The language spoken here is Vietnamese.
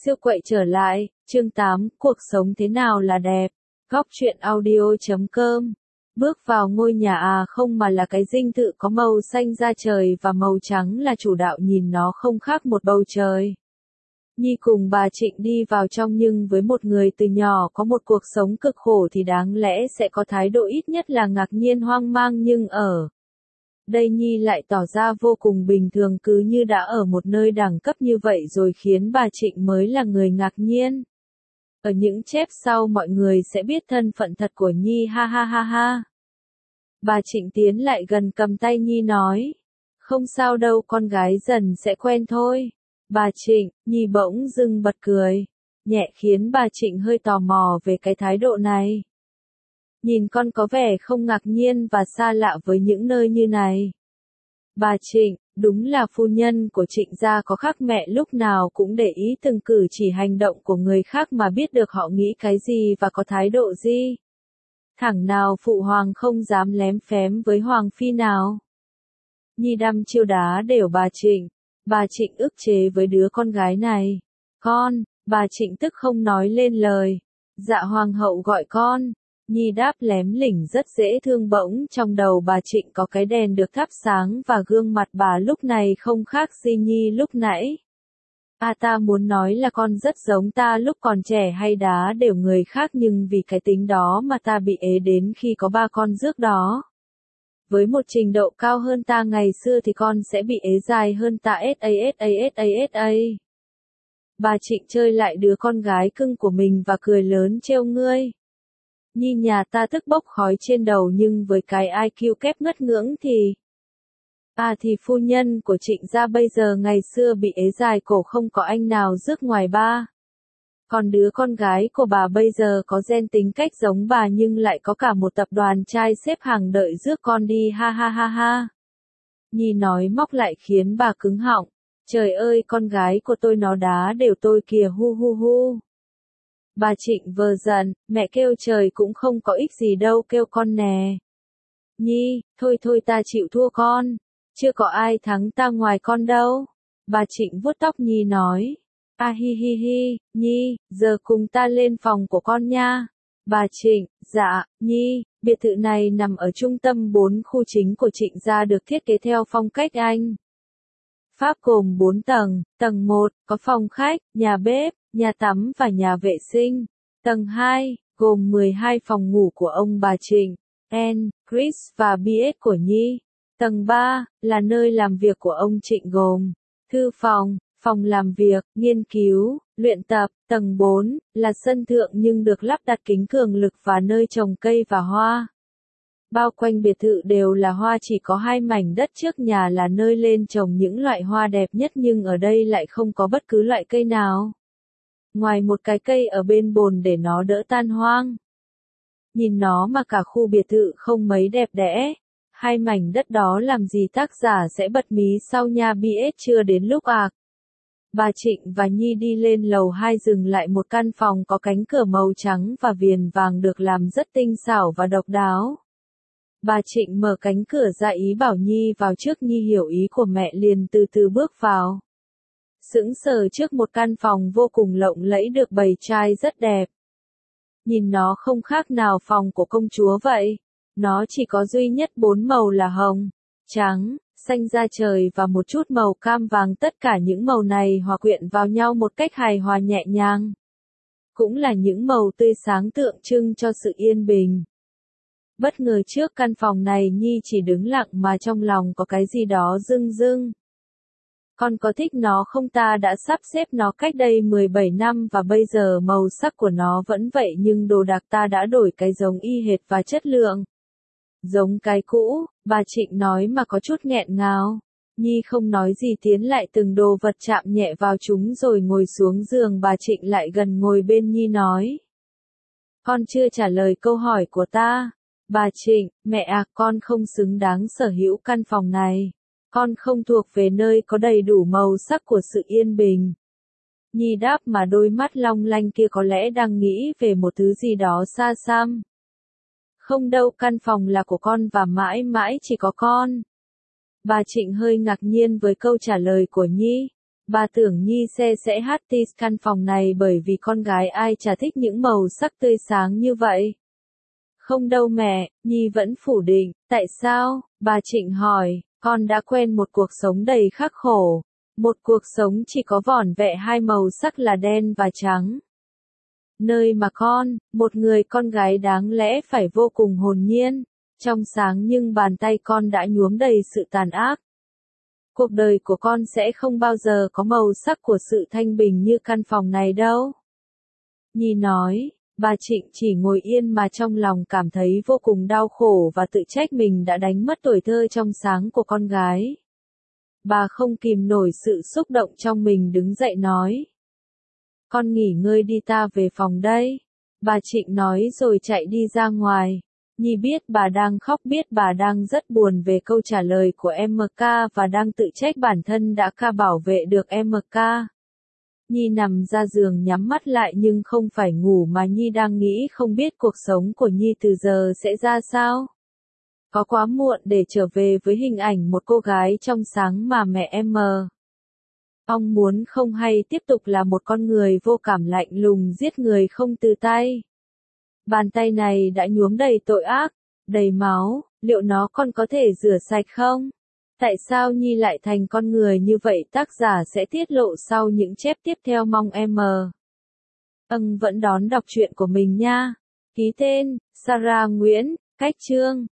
Siêu quậy trở lại, chương 8, cuộc sống thế nào là đẹp. Góc truyện audio.com. Bước vào ngôi nhà không mà là cái dinh thự có màu xanh da trời và màu trắng là chủ đạo, nhìn nó không khác một bầu trời. Nhi cùng bà Trịnh đi vào trong, nhưng với một người từ nhỏ có một cuộc sống cực khổ thì đáng lẽ sẽ có thái độ ít nhất là ngạc nhiên hoang mang, nhưng ở đây Nhi lại tỏ ra vô cùng bình thường, cứ như đã ở một nơi đẳng cấp như vậy rồi, khiến bà Trịnh mới là người ngạc nhiên. Ở những chép sau mọi người sẽ biết thân phận thật của Nhi, ha ha ha ha. Bà Trịnh tiến lại gần cầm tay Nhi nói. Không sao đâu, con gái dần sẽ quen thôi. Bà Trịnh, Nhi bỗng dưng bật cười nhẹ, khiến bà Trịnh hơi tò mò về cái thái độ này. Nhìn con có vẻ không ngạc nhiên và xa lạ với những nơi như này. Bà Trịnh, đúng là phu nhân của Trịnh gia có khác mẹ, lúc nào cũng để ý từng cử chỉ hành động của người khác mà biết được họ nghĩ cái gì và có thái độ gì. Thẳng nào phụ hoàng không dám lém phém với hoàng phi nào. Nhi đăm chiêu đá đều bà Trịnh. Bà Trịnh ức chế với đứa con gái này. Con, bà Trịnh tức không nói lên lời. Dạ hoàng hậu gọi con. Nhi đáp lém lỉnh rất dễ thương. Bỗng trong đầu bà Trịnh có cái đèn được thắp sáng và gương mặt bà lúc này không khác gì Nhi lúc nãy. Ta muốn nói là con rất giống ta lúc còn trẻ, hay đá đều người khác, nhưng vì cái tính đó mà ta bị ế đến khi có 3 con rước đó. Với một trình độ cao hơn ta ngày xưa thì con sẽ bị ế dài hơn ta. Sa. Bà Trịnh chơi lại đứa con gái cưng của mình và cười lớn trêu ngươi. Nhi nhà ta tức bốc khói trên đầu, nhưng với cái IQ kép ngất ngưỡng thì... thì phu nhân của Trịnh gia bây giờ, ngày xưa bị ế dài cổ không có anh nào rước ngoài ba. Còn đứa con gái của bà bây giờ có gen tính cách giống bà, nhưng lại có cả một tập đoàn trai xếp hàng đợi rước con đi, ha ha ha ha. Nhi nói móc lại khiến bà cứng họng. Trời ơi, con gái của tôi nó đá đều tôi kìa, hu hu hu. Bà Trịnh vờ giận, mẹ kêu trời cũng không có ích gì đâu, kêu con nè. Nhi, thôi thôi ta chịu thua con. Chưa có ai thắng ta ngoài con đâu. Bà Trịnh vuốt tóc Nhi nói. Hi hi hi, Nhi, giờ cùng ta lên phòng của con nha. Bà Trịnh, dạ, Nhi, biệt thự này nằm ở trung tâm 4 khu chính của Trịnh gia, được thiết kế theo phong cách Anh Pháp, gồm 4 tầng. Tầng 1, có phòng khách, nhà bếp, nhà tắm và nhà vệ sinh. Tầng 2, gồm 12 phòng ngủ của ông bà Trịnh, Anne, Chris và BS của Nhi. Tầng 3, là nơi làm việc của ông Trịnh, gồm thư phòng, phòng làm việc, nghiên cứu, luyện tập. Tầng 4, là sân thượng nhưng được lắp đặt kính cường lực và nơi trồng cây và hoa. Bao quanh biệt thự đều là hoa, chỉ có 2 mảnh đất trước nhà là nơi lên trồng những loại hoa đẹp nhất, nhưng ở đây lại không có bất cứ loại cây nào. Ngoài một cái cây ở bên bồn để nó đỡ tan hoang. Nhìn nó mà cả khu biệt thự không mấy đẹp đẽ. 2 mảnh đất đó làm gì tác giả sẽ bật mí sau nha. BS chưa đến lúc Bà Trịnh và Nhi đi lên lầu 2, dừng lại một căn phòng có cánh cửa màu trắng và viền vàng được làm rất tinh xảo và độc đáo. Bà Trịnh mở cánh cửa ra ý bảo Nhi vào trước. Nhi hiểu ý của mẹ liền từ từ bước vào. Sững sờ trước một căn phòng vô cùng lộng lẫy được bày trai rất đẹp. Nhìn nó không khác nào phòng của công chúa vậy. Nó chỉ có duy nhất 4 màu là hồng, trắng, xanh da trời và một chút màu cam vàng. Tất cả những màu này hòa quyện vào nhau một cách hài hòa nhẹ nhàng. Cũng là những màu tươi sáng tượng trưng cho sự yên bình. Bất ngờ trước căn phòng này, Nhi chỉ đứng lặng mà trong lòng có cái gì đó rưng rưng. Con có thích nó không? Ta đã sắp xếp nó cách đây 17 năm và bây giờ màu sắc của nó vẫn vậy, nhưng đồ đạc ta đã đổi cái giống y hệt và chất lượng giống cái cũ, bà Trịnh nói mà có chút nghẹn ngào. Nhi không nói gì, tiến lại từng đồ vật chạm nhẹ vào chúng rồi ngồi xuống giường. Bà Trịnh lại gần ngồi bên Nhi nói. Con chưa trả lời câu hỏi của ta. Bà Trịnh, mẹ con không xứng đáng sở hữu căn phòng này. Con không thuộc về nơi có đầy đủ màu sắc của sự yên bình. Nhi đáp mà đôi mắt long lanh kia có lẽ đang nghĩ về một thứ gì đó xa xăm. Không đâu, căn phòng là của con và mãi mãi chỉ có con. Bà Trịnh hơi ngạc nhiên với câu trả lời của Nhi. Bà tưởng Nhi sẽ hát tis căn phòng này bởi vì con gái ai chả thích những màu sắc tươi sáng như vậy. Không đâu mẹ, Nhi vẫn phủ định, tại sao? Bà Trịnh hỏi, con đã quen một cuộc sống đầy khắc khổ. Một cuộc sống chỉ có vỏn vẹn hai màu sắc là đen và trắng. Nơi mà con, một người con gái đáng lẽ phải vô cùng hồn nhiên, trong sáng nhưng bàn tay con đã nhuốm đầy sự tàn ác. Cuộc đời của con sẽ không bao giờ có màu sắc của sự thanh bình như căn phòng này đâu. Nhi nói, bà Trịnh chỉ ngồi yên mà trong lòng cảm thấy vô cùng đau khổ và tự trách mình đã đánh mất tuổi thơ trong sáng của con gái. Bà không kìm nổi sự xúc động trong mình đứng dậy nói. Con nghỉ ngơi đi ta về phòng đây. Bà Trịnh nói rồi chạy đi ra ngoài. Nhi biết bà đang khóc, biết bà đang rất buồn về câu trả lời của MK và đang tự trách bản thân đã bảo vệ được MK. Nhi nằm ra giường nhắm mắt lại nhưng không phải ngủ mà Nhi đang nghĩ không biết cuộc sống của Nhi từ giờ sẽ ra sao. Có quá muộn để trở về với hình ảnh một cô gái trong sáng mà mẹ em mờ. Ông muốn không hay tiếp tục là một con người vô cảm lạnh lùng giết người không từ tay. Bàn tay này đã nhuốm đầy tội ác, đầy máu, liệu nó còn có thể rửa sạch không? Tại sao Nhi lại thành con người như vậy? Tác giả sẽ tiết lộ sau những chép tiếp theo, mong em vẫn đón đọc truyện của mình nha. Ký tên, Sarah Nguyễn, cách chương.